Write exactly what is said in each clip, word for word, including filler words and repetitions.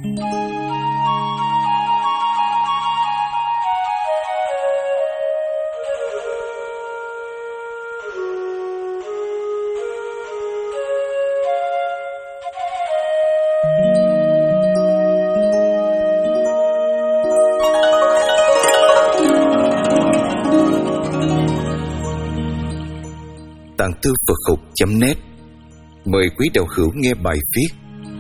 Tạng Thư Phật Học chấm net mời quý đạo hữu nghe bài viết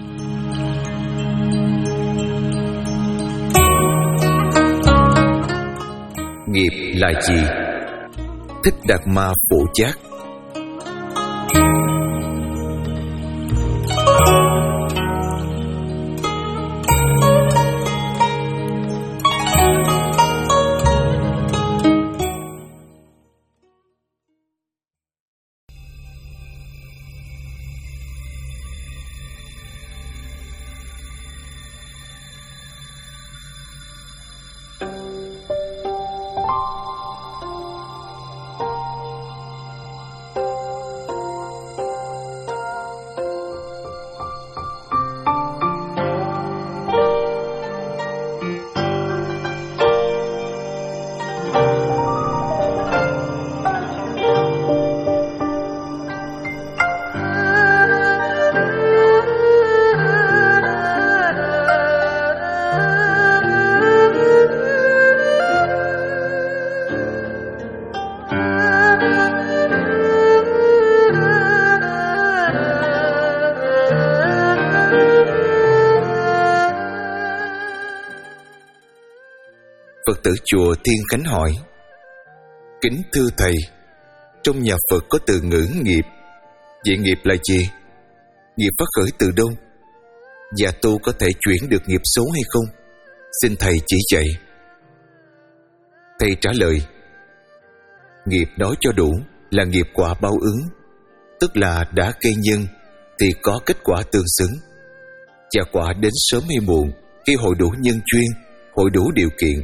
Nghiệp là gì? Thích Đạt Ma Phổ Giác. Phật tử chùa Thiên Khánh hỏi: Kính thưa Thầy, trong nhà Phật có từ ngữ nghiệp. Vậy nghiệp là gì? Nghiệp phát khởi từ đâu? Và tu có thể chuyển được nghiệp xấu hay không? Xin Thầy chỉ dạy. Thầy trả lời: Nghiệp nói cho đủ là nghiệp quả báo ứng, tức là đã gây nhân thì có kết quả tương xứng. Và quả đến sớm hay muộn khi hội đủ nhân duyên, hội đủ điều kiện.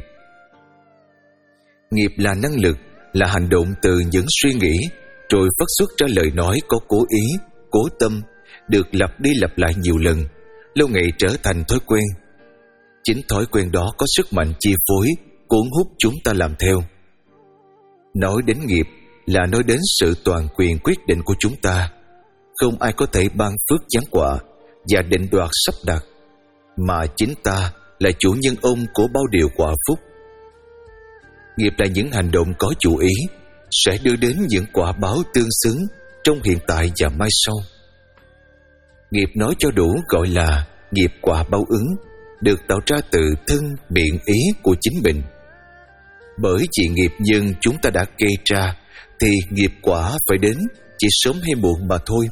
Nghiệp là năng lực, là hành động từ những suy nghĩ rồi phát xuất ra lời nói có cố ý, cố tâm, được lặp đi lặp lại nhiều lần, lâu ngày trở thành thói quen. Chính thói quen đó có sức mạnh chi phối, cuốn hút chúng ta làm theo. Nói đến nghiệp là nói đến sự toàn quyền quyết định của chúng ta. Không ai có thể ban phước giáng quả và định đoạt sắp đặt, mà chính ta là chủ nhân ông của bao điều quả phúc. Nghiệp là những hành động có chủ ý sẽ đưa đến những quả báo tương xứng trong hiện tại và mai sau. Nghiệp nói cho đủ gọi là nghiệp quả báo ứng, được tạo ra từ thân miệng ý của chính mình. Bởi vì nghiệp nhân chúng ta đã gây ra thì nghiệp quả phải đến chỉ sớm hay muộn mà thôi.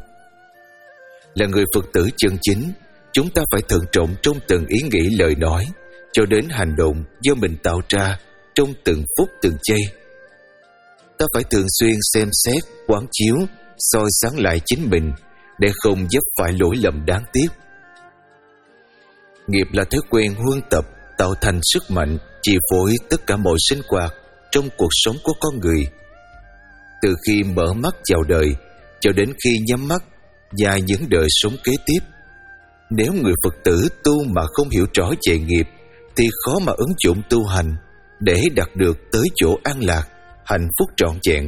Là người Phật tử chân chính, chúng ta phải thận trọng trong từng ý nghĩ lời nói cho đến hành động do mình tạo ra trong từng phút từng giây. Ta phải thường xuyên xem xét, quán chiếu, soi sáng lại chính mình để không vấp phải lỗi lầm đáng tiếc. Nghiệp là thói quen huân tập tạo thành sức mạnh chi phối tất cả mọi sinh hoạt trong cuộc sống của con người. Từ khi mở mắt chào đời cho đến khi nhắm mắt và những đời sống kế tiếp. Nếu người Phật tử tu mà không hiểu rõ về nghiệp thì khó mà ứng dụng tu hành để đạt được tới chỗ an lạc, hạnh phúc trọn vẹn.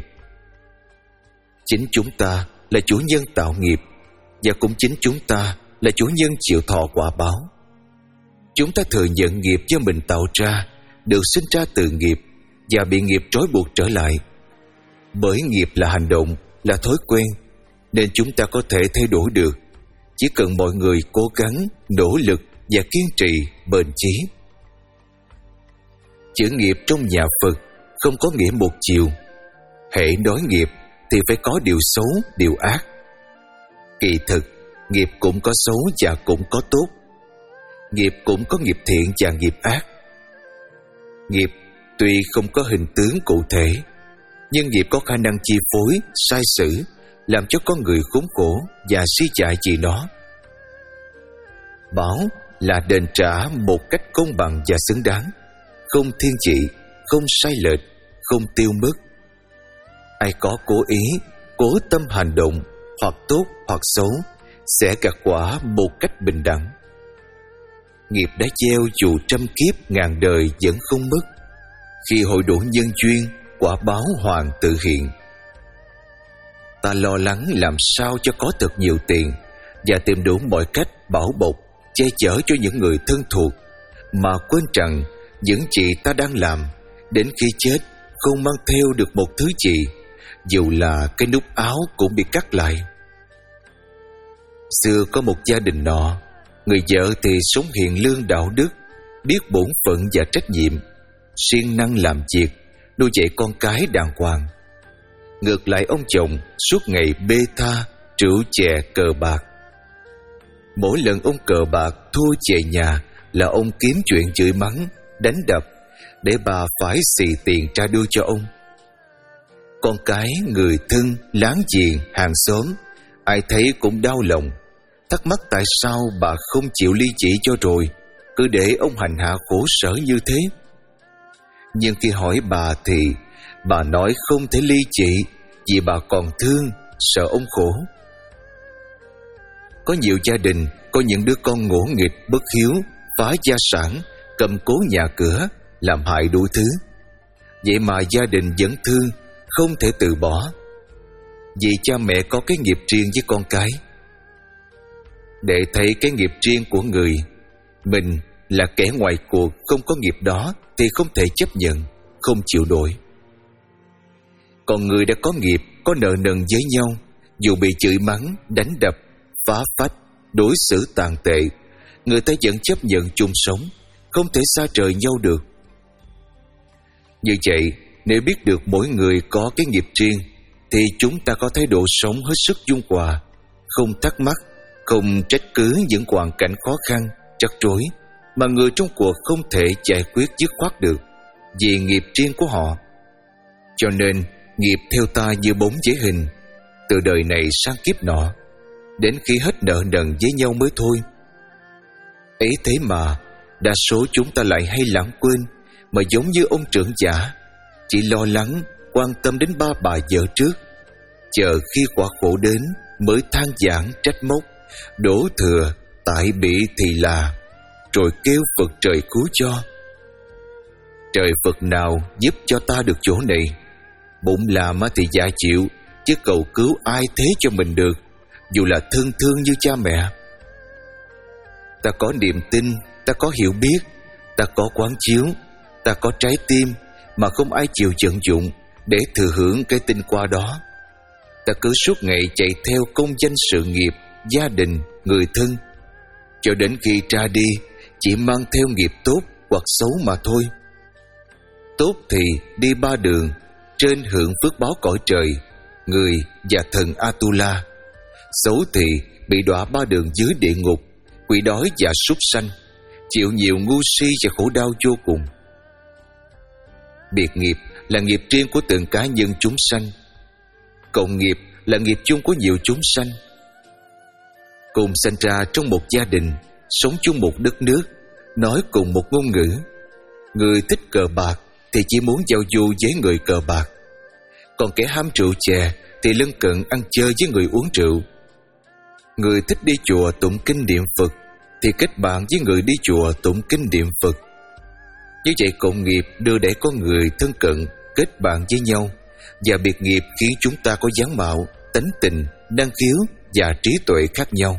Chính chúng ta là chủ nhân tạo nghiệp, và cũng chính chúng ta là chủ nhân chịu thọ quả báo. Chúng ta thừa nhận nghiệp do mình tạo ra, được sinh ra từ nghiệp và bị nghiệp trói buộc trở lại. Bởi nghiệp là hành động, là thói quen, nên chúng ta có thể thay đổi được. Chỉ cần mọi người cố gắng, nỗ lực và kiên trì, bền chí. Chữ nghiệp trong nhà Phật không có nghĩa một chiều. Hễ nói nghiệp thì phải có điều xấu, điều ác. Kỳ thực, nghiệp cũng có xấu và cũng có tốt. Nghiệp cũng có nghiệp thiện và nghiệp ác. Nghiệp tuy không có hình tướng cụ thể, nhưng nghiệp có khả năng chi phối, sai sử, làm cho con người khốn khổ và suy chạy vì nó. Báo là đền trả một cách công bằng và xứng đáng, không thiên vị, không sai lệch, không tiêu mất. Ai có cố ý, cố tâm hành động, hoặc tốt hoặc xấu, sẽ gặt quả một cách bình đẳng. Nghiệp đã gieo dù trăm kiếp ngàn đời vẫn không mất. Khi hội đủ nhân duyên, quả báo hoàn tự hiện. Ta lo lắng làm sao cho có thật nhiều tiền và tìm đủ mọi cách bảo bọc, che chở cho những người thân thuộc, mà quên rằng những gì ta đang làm đến khi chết không mang theo được một thứ gì, dù là cái nút áo cũng bị cắt lại. Xưa có một gia đình nọ, người vợ thì sống hiền lương đạo đức, biết bổn phận và trách nhiệm, siêng năng làm việc, nuôi dạy con cái đàng hoàng. Ngược lại ông chồng suốt ngày bê tha, rượu chè cờ bạc. Mỗi lần ông cờ bạc thua về nhà là ông kiếm chuyện chửi mắng, đánh đập, để bà phải xì tiền ra đưa cho ông. Con cái, người thân, láng giềng, hàng xóm, ai thấy cũng đau lòng, thắc mắc tại sao bà không chịu ly chỉ cho rồi, cứ để ông hành hạ khổ sở như thế. Nhưng khi hỏi bà thì bà nói không thể ly chỉ vì bà còn thương, sợ ông khổ. Có nhiều gia đình có những đứa con ngỗ nghịch, bất hiếu, phá gia sản, cầm cố nhà cửa, làm hại đủ thứ. Vậy mà gia đình vẫn thương, không thể từ bỏ, vì cha mẹ có cái nghiệp riêng với con cái. Để thấy cái nghiệp riêng của người, mình là kẻ ngoài cuộc không có nghiệp đó thì không thể chấp nhận, không chịu nổi. Còn người đã có nghiệp, có nợ nần với nhau, dù bị chửi mắng, đánh đập, phá phách, đối xử tàn tệ, người ta vẫn chấp nhận chung sống, không thể xa rời nhau được. Như vậy, nếu biết được mỗi người có cái nghiệp riêng, thì chúng ta có thái độ sống hết sức dung hòa, không thắc mắc, không trách cứ những hoàn cảnh khó khăn, rắc rối mà người trong cuộc không thể giải quyết dứt khoát được vì nghiệp riêng của họ. Cho nên nghiệp theo ta như bóng với hình, từ đời này sang kiếp nọ, đến khi hết nợ nần với nhau mới thôi. Ấy thế mà đa số chúng ta lại hay lãng quên, mà giống như ông trưởng giả, chỉ lo lắng, quan tâm đến ba bà vợ trước, chờ khi quả khổ đến mới than vãn trách móc, đổ thừa tại bị thì là, rồi kêu Phật trời cứu cho. Trời Phật nào giúp cho ta được chỗ này? Bụng làm thì dạ chịu, chứ cầu cứu ai thế cho mình được, dù là thân thương như cha mẹ. Ta có niềm tin, ta có hiểu biết, ta có quán chiếu, ta có trái tim, mà không ai chịu vận dụng để thừa hưởng cái tinh qua đó. Ta cứ suốt ngày chạy theo công danh sự nghiệp, gia đình, người thân, cho đến khi ra đi chỉ mang theo nghiệp tốt hoặc xấu mà thôi. Tốt thì đi ba đường, trên hưởng phước báo cõi trời, người và thần Atula. Xấu thì bị đọa ba đường dưới địa ngục, quỷ đói và súc sanh, chịu nhiều ngu si và khổ đau vô cùng. Biệt nghiệp là nghiệp riêng của từng cá nhân chúng sanh, cộng nghiệp là nghiệp chung của nhiều chúng sanh. Cùng sinh ra trong một gia đình, sống chung một đất nước, nói cùng một ngôn ngữ. Người thích cờ bạc thì chỉ muốn giao du với người cờ bạc, còn kẻ ham rượu chè thì lân cận ăn chơi với người uống rượu. Người thích đi chùa tụng kinh niệm Phật thì kết bạn với người đi chùa tụng kinh niệm Phật. Như vậy cộng nghiệp đưa đẩy con người thân cận, kết bạn với nhau, và biệt nghiệp khiến chúng ta có dáng mạo, tánh tình, năng khiếu và trí tuệ khác nhau.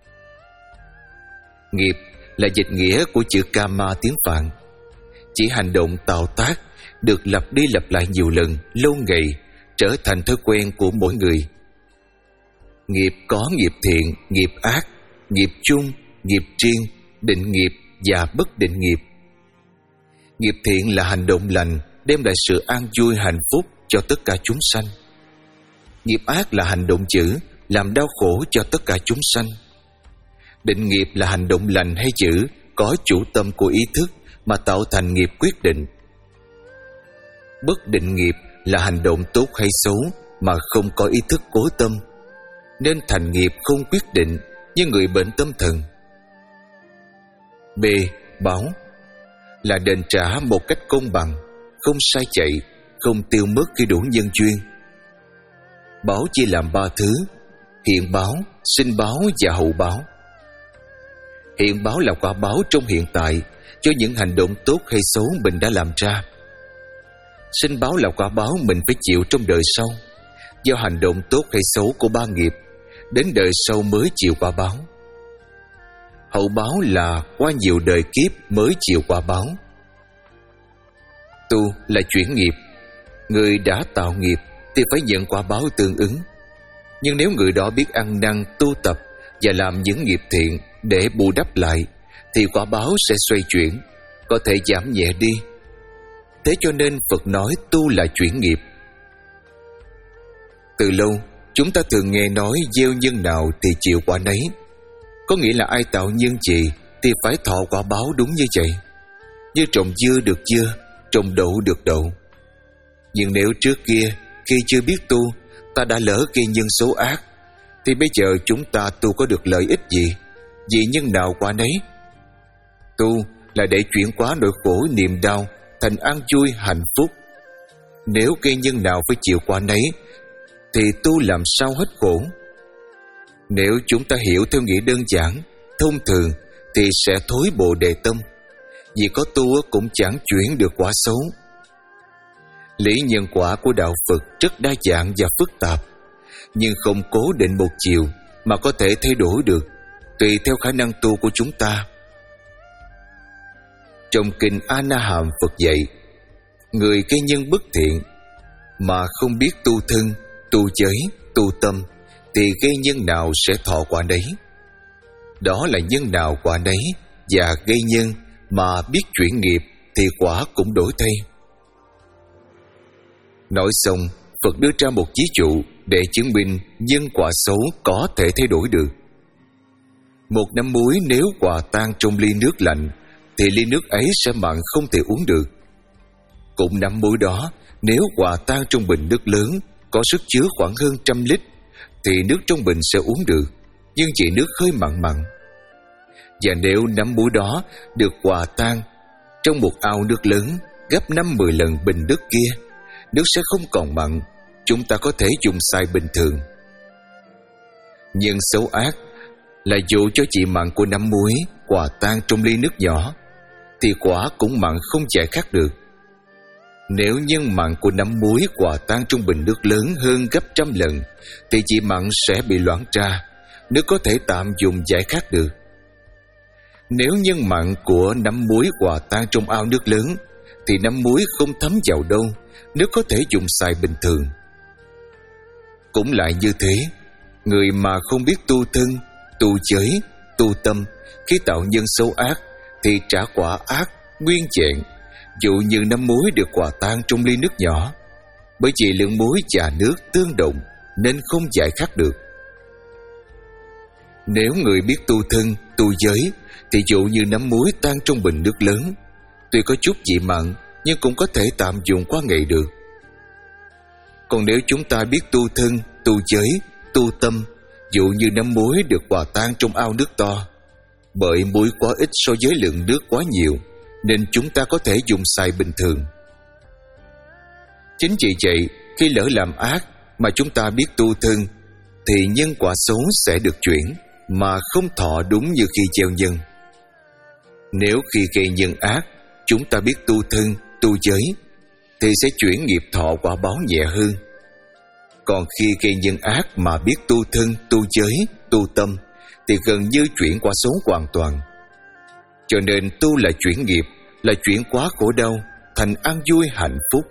Nghiệp là dịch nghĩa của chữ Kama tiếng Phạn, chỉ hành động tạo tác được lặp đi lặp lại nhiều lần, lâu ngày, trở thành thói quen của mỗi người. Nghiệp có nghiệp thiện, nghiệp ác, nghiệp chung, nghiệp riêng, định nghiệp và bất định nghiệp. Nghiệp thiện là hành động lành, đem lại sự an vui hạnh phúc cho tất cả chúng sanh. Nghiệp ác là hành động dữ, làm đau khổ cho tất cả chúng sanh. Định nghiệp là hành động lành hay dữ, có chủ tâm của ý thức mà tạo thành nghiệp quyết định. Bất định nghiệp là hành động tốt hay xấu mà không có ý thức cố tâm, nên thành nghiệp không quyết định như người bệnh tâm thần. B. Báo là đền trả một cách công bằng, không sai chạy, không tiêu mất khi đủ nhân duyên. Báo chia làm ba thứ: hiện báo, sinh báo và hậu báo. Hiện báo là quả báo trong hiện tại cho những hành động tốt hay xấu mình đã làm ra. Sinh báo là quả báo mình phải chịu trong đời sau, do hành động tốt hay xấu của ba nghiệp, đến đời sau mới chịu quả báo. Hậu báo là qua nhiều đời kiếp mới chịu quả báo. Tu là chuyển nghiệp. Người đã tạo nghiệp thì phải nhận quả báo tương ứng. Nhưng nếu người đó biết ăn năn tu tập và làm những nghiệp thiện để bù đắp lại, thì quả báo sẽ xoay chuyển, có thể giảm nhẹ đi. Thế cho nên Phật nói tu là chuyển nghiệp. Từ lâu chúng ta thường nghe nói gieo nhân nào thì chịu quả nấy. Có nghĩa là ai tạo nhân gì thì phải thọ quả báo đúng như vậy. Như trồng dưa được dưa, trồng đậu được đậu. Nhưng nếu trước kia khi chưa biết tu, ta đã lỡ gây nhân xấu ác, thì bây giờ chúng ta tu có được lợi ích gì? Vì nhân nào quả nấy. Tu là để chuyển hóa nỗi khổ niềm đau thành an vui hạnh phúc. Nếu gây nhân nào phải chịu quả nấy, thì tu làm sao hết khổ? Nếu chúng ta hiểu theo nghĩa đơn giản, thông thường, thì sẽ thối bồ đề tâm. Vì có tu cũng chẳng chuyển được quả xấu. Lý nhân quả của đạo Phật rất đa dạng và phức tạp, nhưng không cố định một chiều mà có thể thay đổi được, tùy theo khả năng tu của chúng ta. Trong kinh A Na Hàm Phật dạy, người gây nhân bất thiện mà không biết tu thân, tu giới, tu tâm, thì gây nhân nào sẽ thọ quả đấy. Đó là nhân nào quả đấy, và gây nhân mà biết chuyển nghiệp thì quả cũng đổi thay. Nói xong, Phật đưa ra một ví dụ để chứng minh nhân quả xấu có thể thay đổi được. Một nắm muối nếu hòa tan trong ly nước lạnh, thì ly nước ấy sẽ mặn không thể uống được. Cũng nắm muối đó, nếu hòa tan trong bình nước lớn có sức chứa khoảng hơn trăm lít, thì nước trong bình sẽ uống được, nhưng chỉ nước hơi mặn mặn. Và nếu nắm muối đó được hòa tan trong một ao nước lớn gấp năm mười lần bình nước kia, nước sẽ không còn mặn, chúng ta có thể dùng xài bình thường. Nhưng xấu ác là dù cho chỉ mặn của nắm muối hòa tan trong ly nước nhỏ, thì quả cũng mặn không giải khác được. Nếu nhân mặn của nắm muối hòa tan trong bình nước lớn hơn gấp trăm lần, thì chỉ mặn sẽ bị loãng ra, nước có thể tạm dùng giải khát được. Nếu nhân mặn của nắm muối hòa tan trong ao nước lớn, thì nắm muối không thấm vào đâu, nước có thể dùng xài bình thường. Cũng lại như thế, người mà không biết tu thân, tu giới, tu tâm, khi tạo nhân xấu ác thì trả quả ác nguyên vẹn, dụ như nắm muối được hòa tan trong ly nước nhỏ, bởi vì lượng muối và nước tương đồng nên không giải khát được. Nếu người biết tu thân, tu giới, thì dụ như nắm muối tan trong bình nước lớn, tuy có chút vị mặn nhưng cũng có thể tạm dùng qua ngày được. Còn nếu chúng ta biết tu thân, tu giới, tu tâm, dụ như nắm muối được hòa tan trong ao nước to, bởi muối quá ít so với lượng nước quá nhiều, nên chúng ta có thể dùng xài bình thường. Chính vì vậy, khi lỡ làm ác mà chúng ta biết tu thân, thì nhân quả xấu sẽ được chuyển, mà không thọ đúng như khi gieo nhân. Nếu khi gây nhân ác, chúng ta biết tu thân, tu giới, thì sẽ chuyển nghiệp thọ quả báo nhẹ hơn. Còn khi gây nhân ác mà biết tu thân, tu giới, tu tâm, thì gần như chuyển quả xấu hoàn toàn. Cho nên tu là chuyển nghiệp, là chuyển quá khổ đau thành an vui hạnh phúc.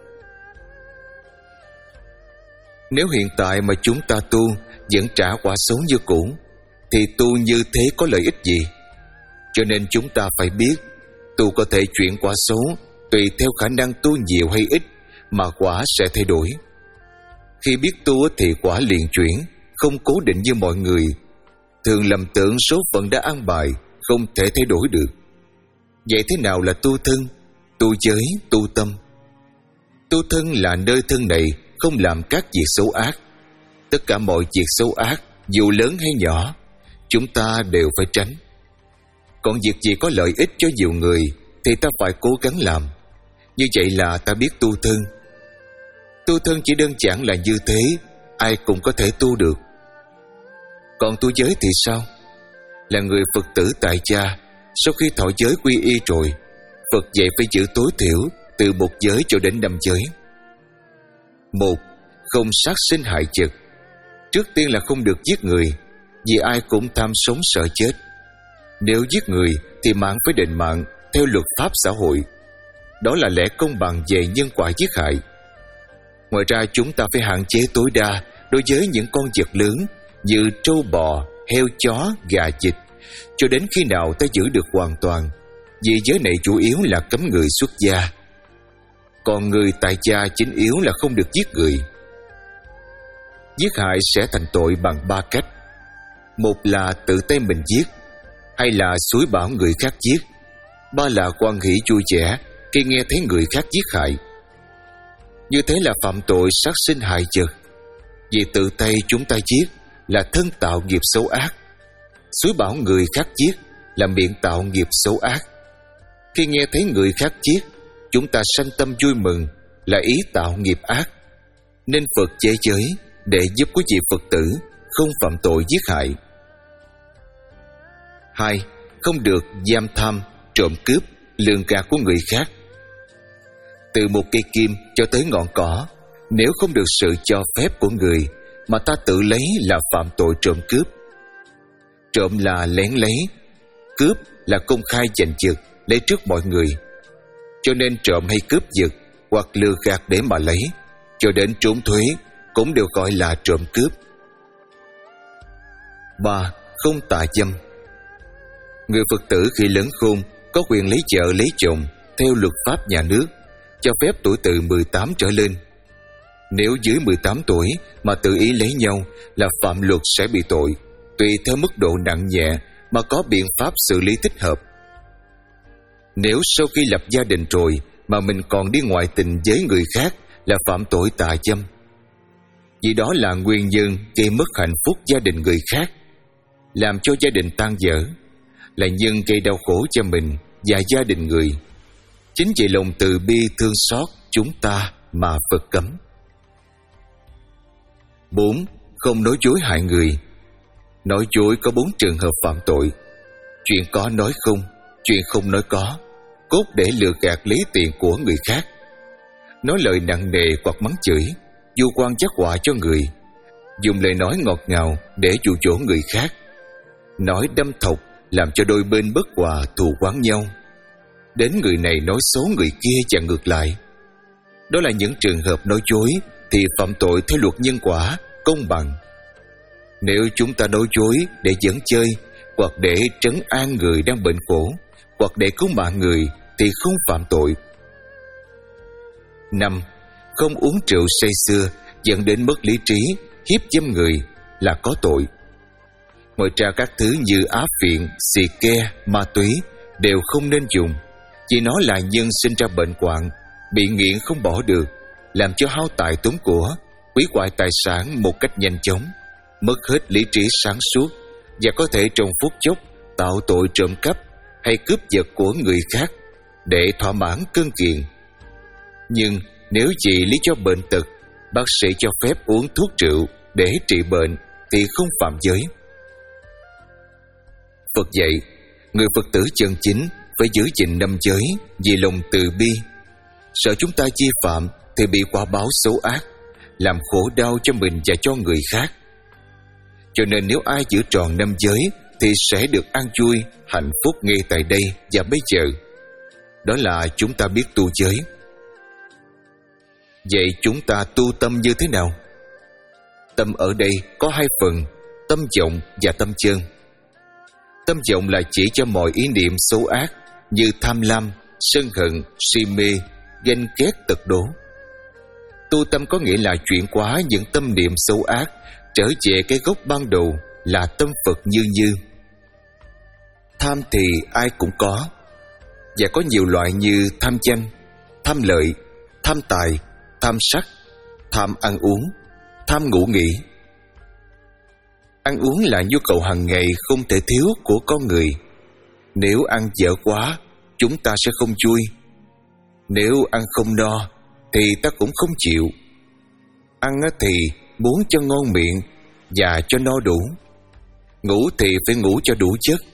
Nếu hiện tại mà chúng ta tu vẫn trả quả xấu như cũ, thì tu như thế có lợi ích gì? Cho nên chúng ta phải biết, tu có thể chuyển quả xấu tùy theo khả năng tu nhiều hay ít mà quả sẽ thay đổi. Khi biết tu thì quả liền chuyển, không cố định như mọi người thường lầm tưởng số phận đã an bài, không thể thay đổi được. Vậy thế nào là tu thân, tu giới, tu tâm? Tu thân là nơi thân này không làm các việc xấu ác. Tất cả mọi việc xấu ác, dù lớn hay nhỏ, chúng ta đều phải tránh. Còn việc gì có lợi ích cho nhiều người thì ta phải cố gắng làm. Như vậy là ta biết tu thân. Tu thân chỉ đơn giản là như thế, ai cũng có thể tu được. Còn tu giới thì sao? là người Phật tử tại gia, sau khi thọ giới quy y rồi, Phật dạy phải giữ tối thiểu từ một giới cho đến năm giới. Một, không sát sinh hại vật. Trước tiên là không được giết người, vì ai cũng tham sống sợ chết. Nếu giết người thì mạng phải đền mạng theo luật pháp xã hội. Đó là lẽ công bằng về nhân quả giết hại. Ngoài ra chúng ta phải hạn chế tối đa đối với những con vật lớn như trâu bò, heo chó, gà vịt, cho đến khi nào ta giữ được hoàn toàn, vì giới này chủ yếu là cấm người xuất gia. Còn người tại gia chính yếu là không được giết người. Giết hại sẽ thành tội bằng ba cách. Một là tự tay mình giết, hai là xúi bảo người khác giết, ba là hoan hỷ vui vẻ khi nghe thấy người khác giết hại. Như thế là phạm tội sát sinh hại vật. Vì tự tay chúng ta giết là thân tạo nghiệp xấu ác, xúi bảo người khác giết là miệng tạo nghiệp xấu ác. Khi nghe thấy người khác giết, chúng ta sanh tâm vui mừng là ý tạo nghiệp ác. Nên Phật chế giới để giúp quý vị Phật tử không phạm tội giết hại. Hai, không được giam tham, trộm cướp, lường gạt của người khác. Từ một cây kim cho tới ngọn cỏ, nếu không được sự cho phép của người mà ta tự lấy là phạm tội trộm cướp. Trộm là lén lấy, cướp là công khai giành giật lấy trước mọi người. Cho nên trộm hay cướp giật hoặc lừa gạt để mà lấy, cho đến trốn thuế cũng đều gọi là trộm cướp. Ba, không tà dâm. Người Phật tử khi lớn khôn có quyền lấy vợ lấy chồng theo luật pháp nhà nước, cho phép tuổi từ mười tám trở lên. Nếu dưới mười tám tuổi mà tự ý lấy nhau là phạm luật sẽ bị tội, tùy theo mức độ nặng nhẹ mà có biện pháp xử lý thích hợp. Nếu sau khi lập gia đình rồi mà mình còn đi ngoại tình với người khác là phạm tội tà dâm. Vì đó là nguyên nhân gây mất hạnh phúc gia đình người khác, làm cho gia đình tan vỡ, là nhân gây đau khổ cho mình và gia đình người. Chính vì lòng từ bi thương xót chúng ta mà Phật cấm. Bốn, không nói dối hại người. Nói dối có bốn trường hợp phạm tội: chuyện có nói không, chuyện không nói có, cốt để lừa gạt lấy tiền của người khác, nói lời nặng nề hoặc mắng chửi, vu oan trách họa cho người, dùng lời nói ngọt ngào để dụ dỗ người khác, nói đâm thọc làm cho đôi bên bất hòa thù oán nhau, đến người này nói xấu người kia và ngược lại. Đó là những trường hợp nói dối thì phạm tội theo luật nhân quả công bằng. Nếu chúng ta nói dối để giỡn chơi, hoặc để trấn an người đang bệnh khổ, hoặc để cứu mạng người thì không phạm tội. Năm, không uống rượu say sưa dẫn đến mất lý trí, hiếp dâm người là có tội. Ngoài ra các thứ như á phiện, xì ke, ma túy đều không nên dùng, vì nó là nhân sinh ra bệnh hoạn, bị nghiện không bỏ được, làm cho hao tài tốn của, hủy hoại tài sản một cách nhanh chóng, mất hết lý trí sáng suốt và có thể trong phút chốc tạo tội trộm cắp hay cướp giật của người khác để thỏa mãn cơn nghiện. Nhưng nếu vì lý do bệnh tật, bác sĩ cho phép uống thuốc rượu để trị bệnh thì không phạm giới. Phật dạy, người Phật tử chân chính phải giữ gìn năm giới vì lòng từ bi, sợ chúng ta vi phạm thì bị quả báo xấu ác, làm khổ đau cho mình và cho người khác. Cho nên nếu ai giữ tròn năm giới thì sẽ được an vui, hạnh phúc ngay tại đây và bây giờ. Đó là chúng ta biết tu giới. Vậy chúng ta tu tâm như thế nào? Tâm ở đây có hai phần: tâm vọng và tâm chân. Tâm vọng là chỉ cho mọi ý niệm xấu ác như tham lam, sân hận, si mê, ganh ghét, tật đố. Tu tâm có nghĩa là chuyển hóa những tâm niệm xấu ác trở về cái gốc ban đầu là tâm Phật như như. Tham thì ai cũng có, và có nhiều loại như tham danh, tham lợi, tham tài, tham sắc, tham ăn uống, tham ngủ nghỉ. Ăn uống là nhu cầu hàng ngày không thể thiếu của con người. Nếu ăn dở quá, chúng ta sẽ không vui. Nếu ăn không no thì ta cũng không chịu. Ăn thì muốn cho ngon miệng và cho no đủ. Ngủ thì phải ngủ cho đủ giấc.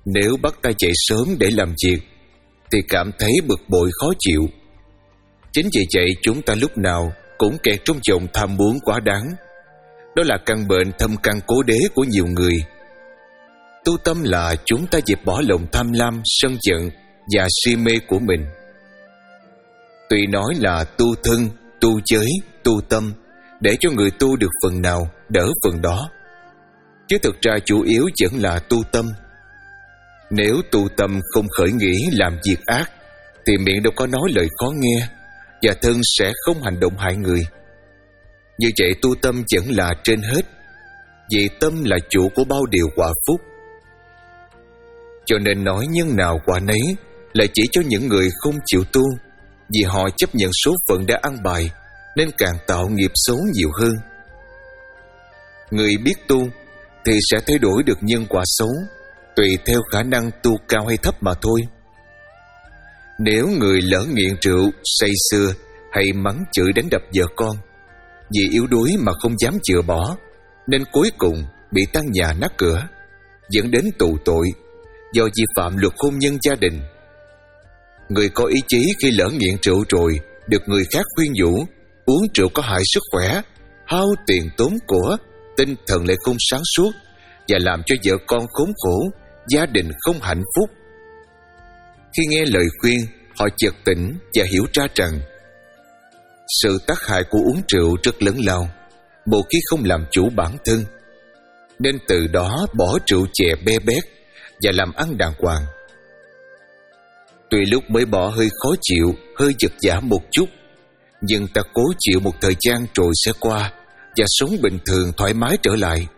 Nếu bắt ta dậy sớm để làm việc thì cảm thấy bực bội khó chịu. Chính vì vậy chúng ta lúc nào cũng kẹt trong vòng tham muốn quá đáng. Đó là căn bệnh thâm căn cố đế của nhiều người. Tu tâm là chúng ta dẹp bỏ lòng tham lam, sân giận và si mê của mình. Tuy nói là tu thân, tu giới, tu tâm để cho người tu được phần nào đỡ phần đó, chứ thực ra chủ yếu vẫn là tu tâm. Nếu tu tâm không khởi nghĩ làm việc ác thì miệng đâu có nói lời khó nghe, và thân sẽ không hành động hại người. Như vậy tu tâm vẫn là trên hết, vì tâm là chủ của bao điều quả phúc. Cho nên nói nhân nào quả nấy là chỉ cho những người không chịu tu, vì họ chấp nhận số phận đã ăn bài nên càng tạo nghiệp xấu nhiều hơn. Người biết tu thì sẽ thay đổi được nhân quả xấu tùy theo khả năng tu cao hay thấp mà thôi. Nếu người lỡ nghiện rượu, say sưa hay mắng chửi đánh đập vợ con, vì yếu đuối mà không dám chữa bỏ, nên cuối cùng bị tan nhà nát cửa, dẫn đến tù tội do vi phạm luật hôn nhân gia đình. Người có ý chí khi lỡ nghiện rượu rồi được người khác khuyên nhủ uống rượu có hại sức khỏe, hao tiền tốn của, tinh thần lại không sáng suốt, và làm cho vợ con khốn khổ, gia đình không hạnh phúc. Khi nghe lời khuyên, họ chợt tỉnh và hiểu ra rằng sự tác hại của uống rượu rất lớn lao, một khi không làm chủ bản thân, nên từ đó bỏ rượu chè be bét và làm ăn đàng hoàng. Tuy lúc mới bỏ hơi khó chịu, hơi giật giả một chút, nhưng ta cố chịu một thời gian rồi sẽ qua và sống bình thường thoải mái trở lại.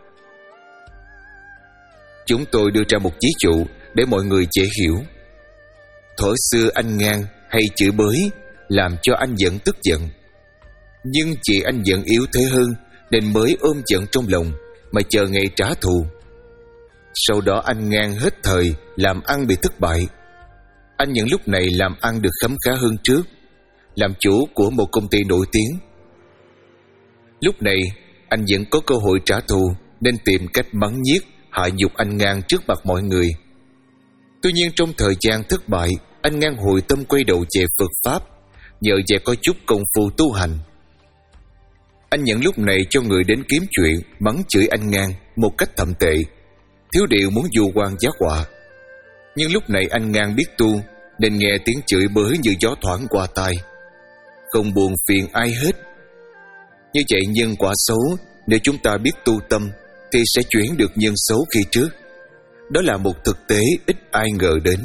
Chúng tôi đưa ra một ví dụ để mọi người dễ hiểu. Thuở xưa anh ngang hay chửi bới làm cho anh giận tức giận, nhưng vì anh giận yếu thế hơn nên mới ôm giận trong lòng mà chờ ngày trả thù. Sau đó anh ngang hết thời làm ăn bị thất bại. Anh những lúc này làm ăn được khấm khá hơn trước, làm chủ của một công ty nổi tiếng. Lúc này anh vẫn có cơ hội trả thù nên tìm cách mắng nhiếc, hạ nhục anh ngang trước mặt mọi người. Tuy nhiên trong thời gian thất bại, anh ngang hồi tâm quay đầu về Phật Pháp, nhờ vậy có chút công phu tu hành. Anh nhận lúc này cho người đến kiếm chuyện, mắng chửi anh ngang một cách thậm tệ, thiếu điều muốn vu oan giá họa. Nhưng lúc này anh ngang biết tu nên nghe tiếng chửi bới như gió thoảng qua tai, không buồn phiền ai hết. Như vậy nhân quả xấu, nếu chúng ta biết tu tâm thì sẽ chuyển được nhân xấu khi trước. Đó là một thực tế ít ai ngờ đến.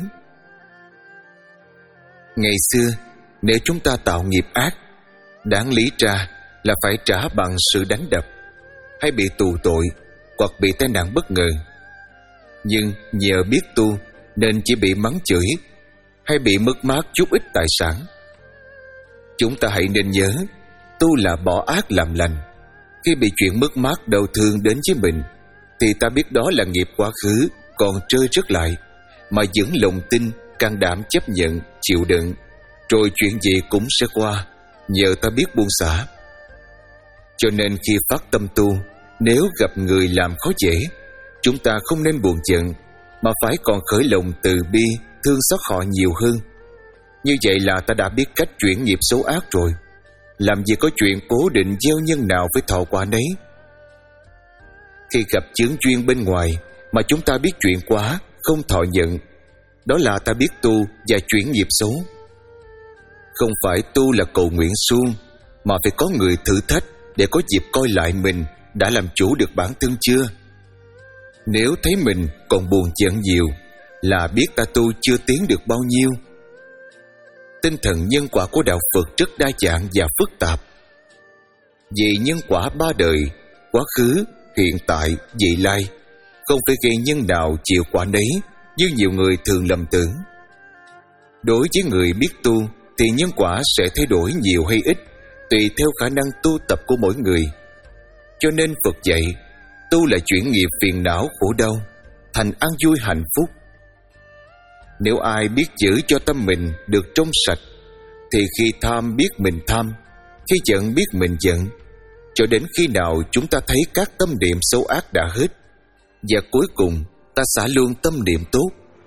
Ngày xưa, nếu chúng ta tạo nghiệp ác, đáng lý ra là phải trả bằng sự đánh đập, hay bị tù tội, hoặc bị tai nạn bất ngờ. Nhưng nhờ biết tu nên chỉ bị mắng chửi, hay bị mất mát chút ít tài sản. Chúng ta hãy nên nhớ, tu là bỏ ác làm lành. Khi bị chuyện mất mát đau thương đến với mình, thì ta biết đó là nghiệp quá khứ còn trơi rớt lại, mà vẫn lòng tin, can đảm chấp nhận, chịu đựng, rồi chuyện gì cũng sẽ qua, nhờ ta biết buông xả. Cho nên khi phát tâm tu, nếu gặp người làm khó dễ, chúng ta không nên buồn giận, mà phải còn khởi lòng từ bi, thương xót họ nhiều hơn. Như vậy là ta đã biết cách chuyển nghiệp xấu ác rồi. Làm gì có chuyện cố định gieo nhân nào với thọ quả nấy. Khi gặp chướng duyên bên ngoài mà chúng ta biết chuyện quá, không thọ nhận, đó là ta biết tu và chuyển nghiệp xấu. Không phải tu là cầu nguyện suông, mà phải có người thử thách để có dịp coi lại mình đã làm chủ được bản thân chưa. Nếu thấy mình còn buồn giận nhiều, là biết ta tu chưa tiến được bao nhiêu. Tinh thần nhân quả của đạo Phật rất đa dạng và phức tạp. Vì nhân quả ba đời, quá khứ, hiện tại, vị lai, không phải gây nhân nào chịu quả nấy như nhiều người thường lầm tưởng. Đối với người biết tu thì nhân quả sẽ thay đổi nhiều hay ít tùy theo khả năng tu tập của mỗi người. Cho nên Phật dạy, tu là chuyển nghiệp phiền não khổ đau thành an vui hạnh phúc. Nếu ai biết giữ cho tâm mình được trong sạch, thì khi tham biết mình tham, khi giận biết mình giận, cho đến khi nào chúng ta thấy các tâm niệm xấu ác đã hết, và cuối cùng ta xả luôn tâm niệm tốt,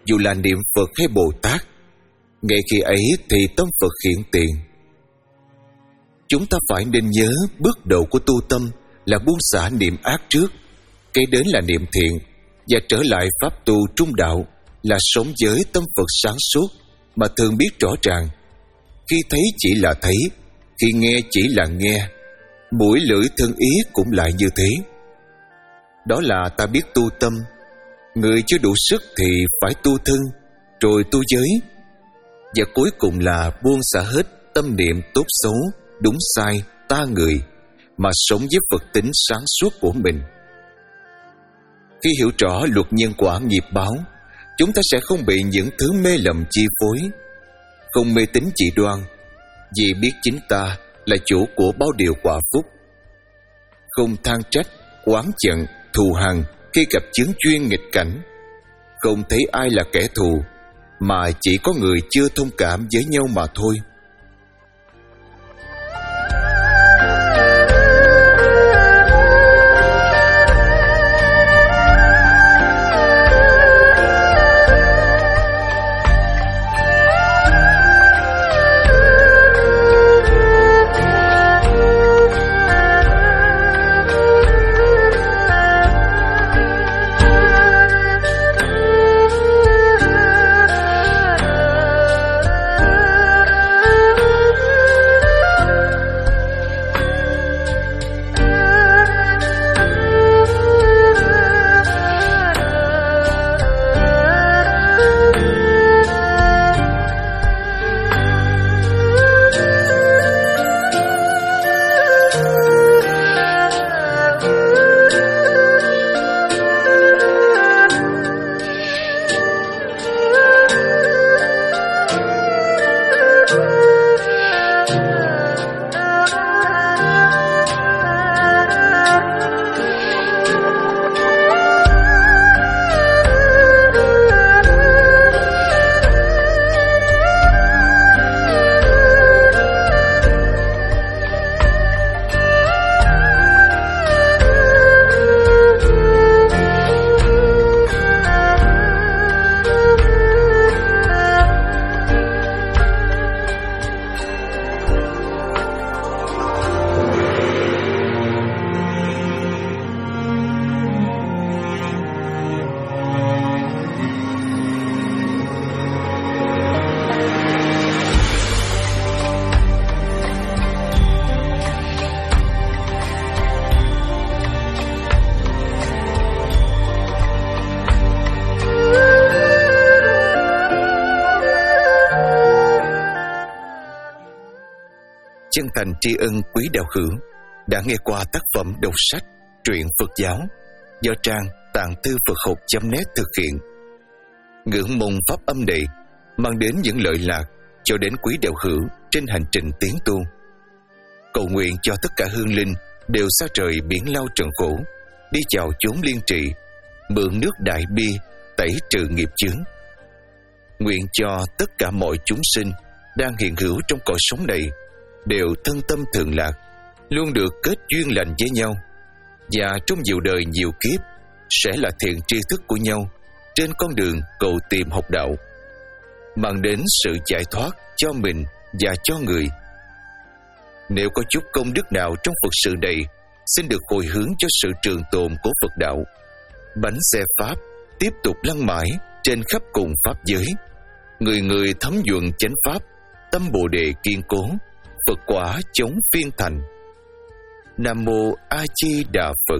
dù là niệm Phật hay Bồ Tát, ngay khi ấy thì tâm Phật hiện tiền. Chúng ta phải nên nhớ bước đầu của tu tâm là buông xả niệm ác trước, kế đến là niệm thiện, và trở lại pháp tu trung đạo là sống với tâm Phật sáng suốt mà thường biết rõ ràng. Khi thấy chỉ là thấy, khi nghe chỉ là nghe, mũi lưỡi thân ý cũng lại như thế. Đó là ta biết tu tâm. Người chưa đủ sức thì phải tu thân, rồi tu giới, và cuối cùng là buông xả hết tâm niệm tốt xấu, đúng sai, ta người, mà sống với Phật tính sáng suốt của mình. Khi hiểu rõ luật nhân quả nghiệp báo, chúng ta sẽ không bị những thứ mê lầm chi phối, không mê tín dị đoan, vì biết chính ta là chủ của bao điều quả phúc. Không than trách, oán giận, thù hằn khi gặp chướng duyên nghịch cảnh, không thấy ai là kẻ thù, mà chỉ có người chưa thông cảm với nhau mà thôi. Chân thành tri ân quý đạo hữu đã nghe qua tác phẩm đọc sách truyện Phật giáo do trang tạng thư Phật học chấm net thực hiện. Ngưỡng mong pháp âm này mang đến những lợi lạc cho đến quý đạo hữu trên hành trình tiến tu. Cầu nguyện cho tất cả hương linh đều xa rời biển lao trần khổ, đi chào chốn liên trị, mượn nước đại bi tẩy trừ nghiệp chướng. Nguyện cho tất cả mọi chúng sinh đang hiện hữu trong cõi sống này đều thân tâm thường lạc, luôn được kết duyên lành với nhau, và trong nhiều đời nhiều kiếp sẽ là thiện tri thức của nhau trên con đường cầu tìm học đạo, mang đến sự giải thoát cho mình và cho người. Nếu có chút công đức nào trong Phật sự này, xin được hồi hướng cho sự trường tồn của Phật đạo. Bánh xe Pháp tiếp tục lăn mãi trên khắp cùng Pháp giới, người người thấm nhuận chánh Pháp, tâm Bồ Đề kiên cố, Phật quả chống phiên thành. Nam Mô A Di Đà Phật.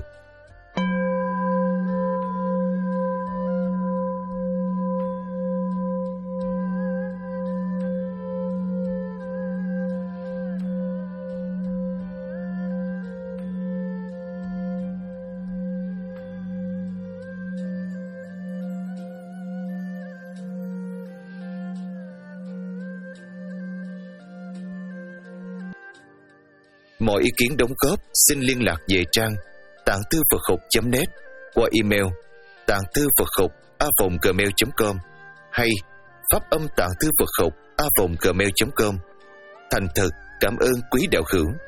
Mọi ý kiến đóng góp xin liên lạc về trang tạng thư Phật học chấm net qua email tạng thư Phật học a vòng gmail chấm com hay pháp âm tạng thư Phật học a vòng gmail chấm com. Thành thật cảm ơn quý đạo hữu.